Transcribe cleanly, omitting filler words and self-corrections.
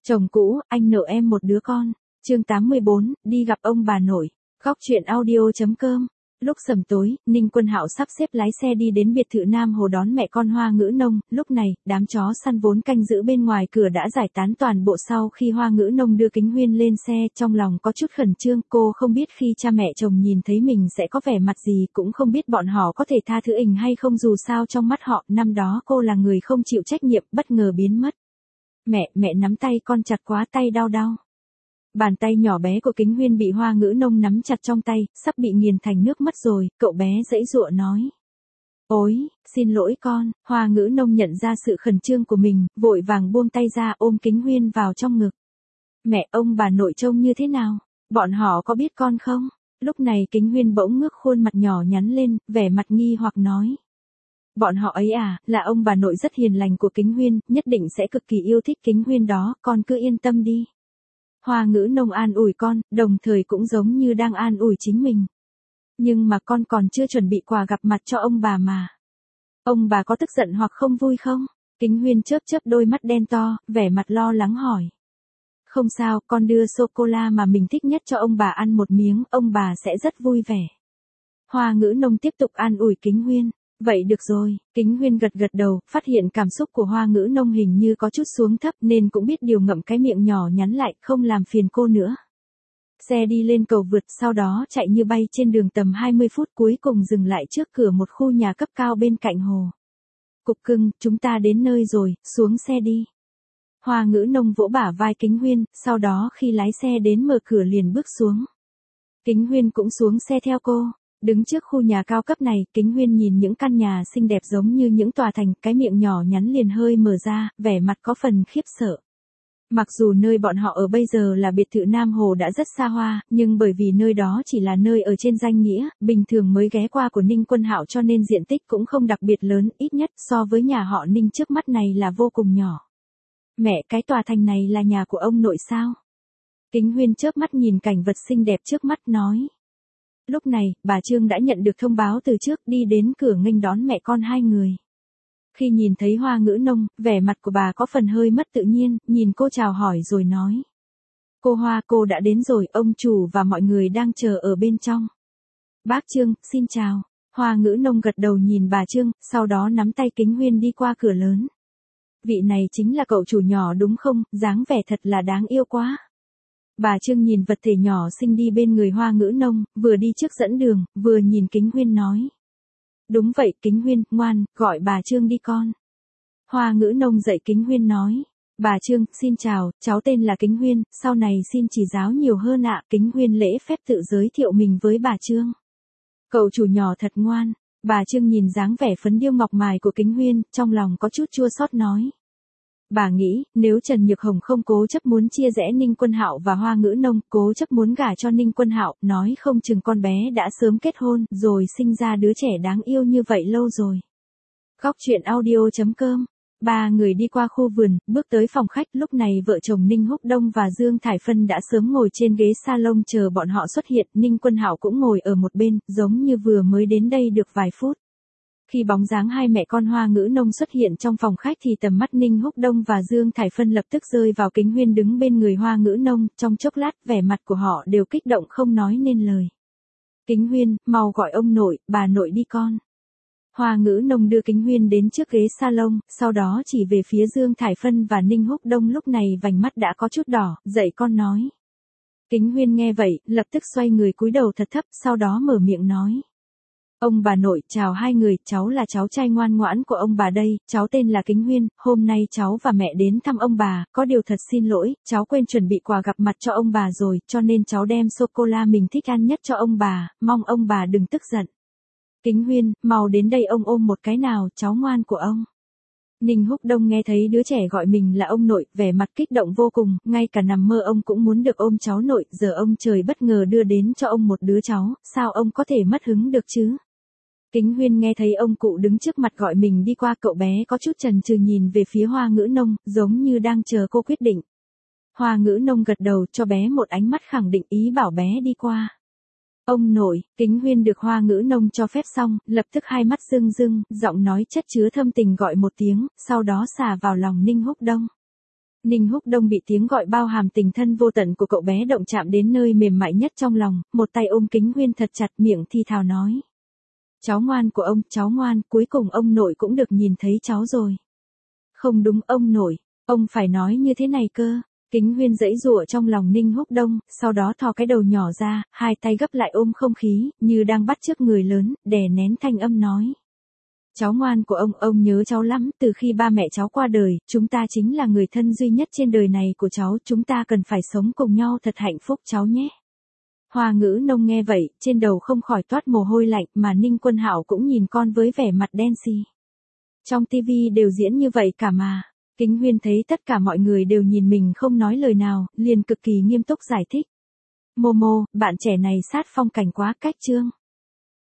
Chồng cũ, anh nợ em một đứa con. Chương 84, đi gặp ông bà nội. Góc truyện audio.com. Lúc sầm tối, Ninh Quân Hạo sắp xếp lái xe đi đến biệt thự Nam Hồ đón mẹ con Hoa Ngữ Nông. Lúc này, đám chó săn vốn canh giữ bên ngoài cửa đã giải tán toàn bộ sau khi Hoa Ngữ Nông đưa Kính Huyên lên xe. Trong lòng có chút khẩn trương, cô không biết khi cha mẹ chồng nhìn thấy mình sẽ có vẻ mặt gì, cũng không biết bọn họ có thể tha thứ mình hay không, dù sao trong mắt họ, năm đó cô là người không chịu trách nhiệm, bất ngờ biến mất. Mẹ nắm tay con chặt quá, tay đau. Bàn tay nhỏ bé của Kính Huyên bị Hoa Ngữ Nông nắm chặt trong tay, sắp bị nghiền thành nước mắt rồi, cậu bé giãy giụa nói. Ôi, xin lỗi con. Hoa Ngữ Nông nhận ra sự khẩn trương của mình, vội vàng buông tay ra ôm Kính Huyên vào trong ngực. Mẹ, ông bà nội trông như thế nào? Bọn họ có biết con không? Lúc này Kính Huyên bỗng ngước khuôn mặt nhỏ nhắn lên, vẻ mặt nghi hoặc nói. Bọn họ ấy à, là ông bà nội rất hiền lành của Kính Huyên, nhất định sẽ cực kỳ yêu thích Kính Huyên đó, con cứ yên tâm đi. Hoa Ngữ Nông an ủi con, đồng thời cũng giống như đang an ủi chính mình. Nhưng mà con còn chưa chuẩn bị quà gặp mặt cho ông bà mà. Ông bà có tức giận hoặc không vui không? Kính Huyên chớp đôi mắt đen to, vẻ mặt lo lắng hỏi. Không sao, con đưa sô-cô-la mà mình thích nhất cho ông bà ăn một miếng, ông bà sẽ rất vui vẻ. Hoa Ngữ Nông tiếp tục an ủi Kính Huyên. Vậy được rồi. Kính Huyên gật đầu, phát hiện cảm xúc của Hoa Ngữ Nông hình như có chút xuống thấp nên cũng biết điều, ngậm cái miệng nhỏ nhắn lại, không làm phiền cô nữa. Xe đi lên cầu vượt, sau đó chạy như bay trên đường tầm 20 phút, cuối cùng dừng lại trước cửa một khu nhà cấp cao bên cạnh hồ. Cục cưng, chúng ta đến nơi rồi, xuống xe đi. Hoa Ngữ Nông vỗ bả vai Kính Huyên, sau đó khi lái xe đến mở cửa liền bước xuống. Kính Huyên cũng xuống xe theo cô. Đứng trước khu nhà cao cấp này, Kính Huyên nhìn những căn nhà xinh đẹp giống như những tòa thành, cái miệng nhỏ nhắn liền hơi mở ra, vẻ mặt có phần khiếp sợ. Mặc dù nơi bọn họ ở bây giờ là biệt thự Nam Hồ đã rất xa hoa, nhưng bởi vì nơi đó chỉ là nơi ở trên danh nghĩa, bình thường mới ghé qua của Ninh Quân Hạo cho nên diện tích cũng không đặc biệt lớn, ít nhất so với nhà họ Ninh trước mắt này là vô cùng nhỏ. Mẹ, cái tòa thành này là nhà của ông nội sao? Kính Huyên chớp mắt nhìn cảnh vật xinh đẹp trước mắt nói. Lúc này, bà Trương đã nhận được thông báo từ trước, đi đến cửa nghênh đón mẹ con hai người. Khi nhìn thấy Hoa Ngữ Nông, vẻ mặt của bà có phần hơi mất tự nhiên, nhìn cô chào hỏi rồi nói. Cô Hoa, cô đã đến rồi, ông chủ và mọi người đang chờ ở bên trong. Bác Trương, xin chào. Hoa Ngữ Nông gật đầu nhìn bà Trương, sau đó nắm tay Kính Huyên đi qua cửa lớn. Vị này chính là cậu chủ nhỏ đúng không, dáng vẻ thật là đáng yêu quá. Bà Trương nhìn vật thể nhỏ xinh đi bên người Hoa Ngữ Nông, vừa đi trước dẫn đường, vừa nhìn Kính Huyên nói. Đúng vậy, Kính Huyên, ngoan, gọi bà Trương đi con. Hoa Ngữ Nông dạy Kính Huyên nói. Bà Trương, xin chào, cháu tên là Kính Huyên, sau này xin chỉ giáo nhiều hơn ạ. Kính Huyên lễ phép tự giới thiệu mình với bà Trương. Cậu chủ nhỏ thật ngoan. Bà Trương nhìn dáng vẻ phấn điêu ngọc mài của Kính Huyên, trong lòng có chút chua xót nói. Bà nghĩ, nếu Trần Nhược Hồng không cố chấp muốn chia rẽ Ninh Quân Hạo và Hoa Ngữ Nông, cố chấp muốn gả cho Ninh Quân Hạo, nói không chừng con bé đã sớm kết hôn, rồi sinh ra đứa trẻ đáng yêu như vậy lâu rồi. Góc truyện audio.com. Ba người đi qua khu vườn, bước tới phòng khách, lúc này vợ chồng Ninh Húc Đông và Dương Thải Phân đã sớm ngồi trên ghế salon chờ bọn họ xuất hiện, Ninh Quân Hạo cũng ngồi ở một bên, giống như vừa mới đến đây được vài phút. Khi bóng dáng hai mẹ con Hoa Ngữ Nông xuất hiện trong phòng khách thì tầm mắt Ninh Húc Đông và Dương Thải Phân lập tức rơi vào Kính Huyên đứng bên người Hoa Ngữ Nông, trong chốc lát vẻ mặt của họ đều kích động không nói nên lời. Kính Huyên, mau gọi ông nội, bà nội đi con. Hoa Ngữ Nông đưa Kính Huyên đến trước ghế salon, sau đó chỉ về phía Dương Thải Phân và Ninh Húc Đông, lúc này vành mắt đã có chút đỏ, dậy con nói. Kính Huyên nghe vậy, lập tức xoay người cúi đầu thật thấp, sau đó mở miệng nói. Ông bà nội, chào hai người, cháu là cháu trai ngoan ngoãn của ông bà đây, cháu tên là Kính Huyên, hôm nay cháu và mẹ đến thăm ông bà, có điều thật xin lỗi, cháu quên chuẩn bị quà gặp mặt cho ông bà rồi, cho nên cháu đem sô-cô-la mình thích ăn nhất cho ông bà, mong ông bà đừng tức giận. Kính Huyên, mau đến đây ông ôm một cái nào, cháu ngoan của ông. Ninh Húc Đông nghe thấy đứa trẻ gọi mình là ông nội, vẻ mặt kích động vô cùng, ngay cả nằm mơ ông cũng muốn được ôm cháu nội, giờ ông trời bất ngờ đưa đến cho ông một đứa cháu, sao ông có thể mất hứng được chứ? Kính Huyên nghe thấy ông cụ đứng trước mặt gọi mình đi qua, cậu bé có chút chần chừ nhìn về phía Hoa Ngữ Nông, giống như đang chờ cô quyết định. Hoa Ngữ Nông gật đầu cho bé một ánh mắt khẳng định, ý bảo bé đi qua. Ông nội. Kính Huyên được Hoa Ngữ Nông cho phép xong, lập tức hai mắt rưng rưng, giọng nói chất chứa thâm tình gọi một tiếng, sau đó xả vào lòng Ninh Húc Đông. Ninh Húc Đông bị tiếng gọi bao hàm tình thân vô tận của cậu bé động chạm đến nơi mềm mại nhất trong lòng, một tay ôm Kính Huyên thật chặt, miệng thi thào nói. Cháu ngoan của ông, cháu ngoan, cuối cùng ông nội cũng được nhìn thấy cháu rồi. Không đúng ông nội, ông phải nói như thế này cơ. Kính Huyên giãy giụa trong lòng Ninh Húc Đông, sau đó thò cái đầu nhỏ ra, hai tay gấp lại ôm không khí, như đang bắt chước người lớn, đè nén thanh âm nói. Cháu ngoan của ông nhớ cháu lắm, từ khi ba mẹ cháu qua đời, chúng ta chính là người thân duy nhất trên đời này của cháu, chúng ta cần phải sống cùng nhau thật hạnh phúc cháu nhé. Hoa Ngữ Nông nghe vậy, trên đầu không khỏi toát mồ hôi lạnh, mà Ninh Quân Hạo cũng nhìn con với vẻ mặt đen xì. Trong tivi đều diễn như vậy cả mà. Kính Huyên thấy tất cả mọi người đều nhìn mình không nói lời nào, liền cực kỳ nghiêm túc giải thích. Momo, bạn trẻ này sát phong cảnh quá, cách chương.